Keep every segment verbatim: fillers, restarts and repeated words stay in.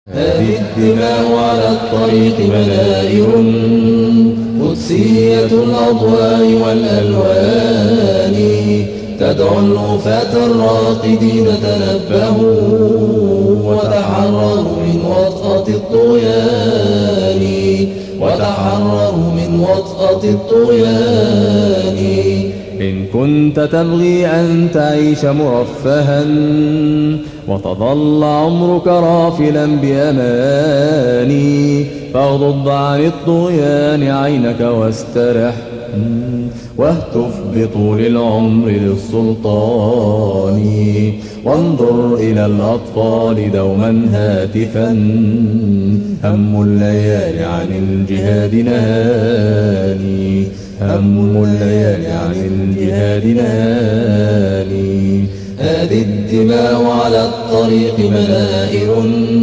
هذه الدماء على الطريق منائر قدسية الأضواء والألوان، تدعو الوفاة الراقدين تنبهوا وتحرروا من وطأة الطغيان، وتحرروا من وطأة الطغيان. إن كنت تبغي أن تعيش مرفها وتظل عمرك رافلا بأماني، فاغضض عن الطغيان عينك واسترح، واهتف بطول العمر للسلطان، وانظر إلى الأطفال دوما هاتفا، هم الليالي عن الجهاد نهاني، هم الليالي عن الجهاد نهاني. هذه الدماء على الطريق منائر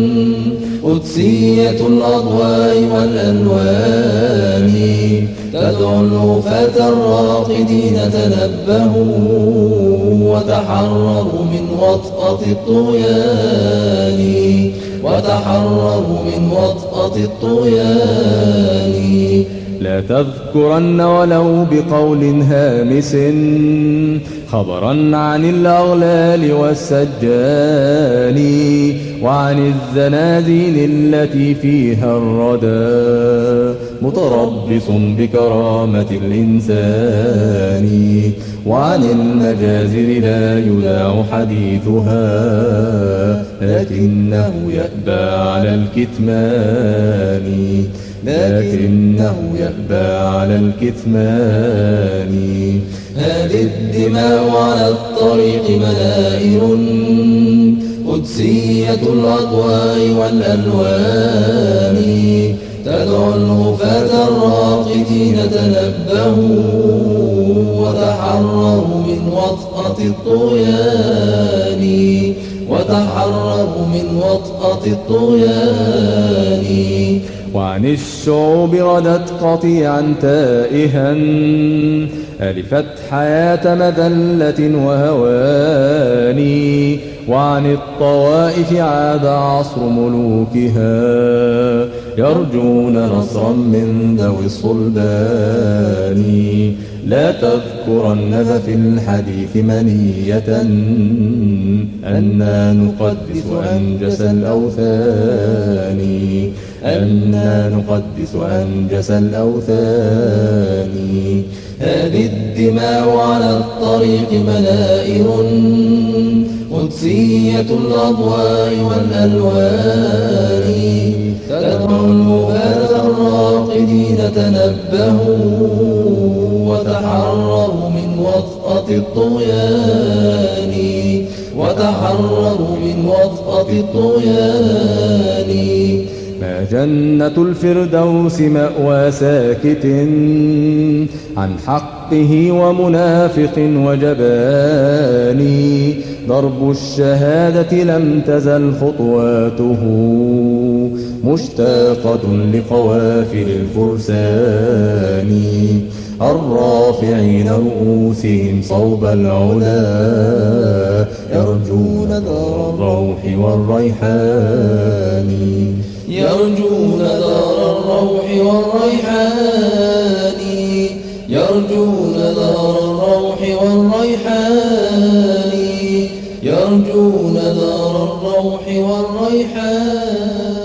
قدسية الأضواء والألوان، تدعو الوفاة الراقدين تنبهوا وتحرروا من وطأة الطغيان، وتحرروا من وطأة الطغيان. لا تذكرن ولو بقول هامس خبرا عن الأغلال والسجان، وعن الزنازين التي فيها الردى متربص بكرامة الإنسان، وعن المجازر لا يذاع حديثها لكنه يأبى على الكتمان، لكنه يأبى على الكتمان. هذه الدماء على الطريق منائر قدسية الأضواء والألوان، تدعو الوفاة الراقدين تنبهوا وتحرروا من وطأة الطغيان، وتحرروا من وطأة الطغيان. وعن الشعوب ردت قطيعا تائها، ألفت حياة مذلة وهوان، وعن الطوائف عاد عصر ملوكها، يرجون نصرا من ذوي الصلبان. لا تذكرن ذا في الحديث منية أنا نقدس أنجس الأوثان، أنا نقدس أنجس الأوثان. هذه الدماء على الطريق منائر قدسية الأضواء والألوان، تدعو الوفاة الراقدين تنبهوا وتحرروا من وطأة الطغيان، وتحرروا من وطأة الطغيان. ما جنة الفردوس مأوى ساكت عن حقه ومنافق وجبان، ضرب الشهادة لم تزل خطواته مشتاقة لقوافل الفرسان، الرافعين رؤوسهم صوب العلا، يرجون دار الروح والريحان، يرجون دار الروح والريحان، يرجون دار الروح والريحان، يرجون دار الروح والريحان.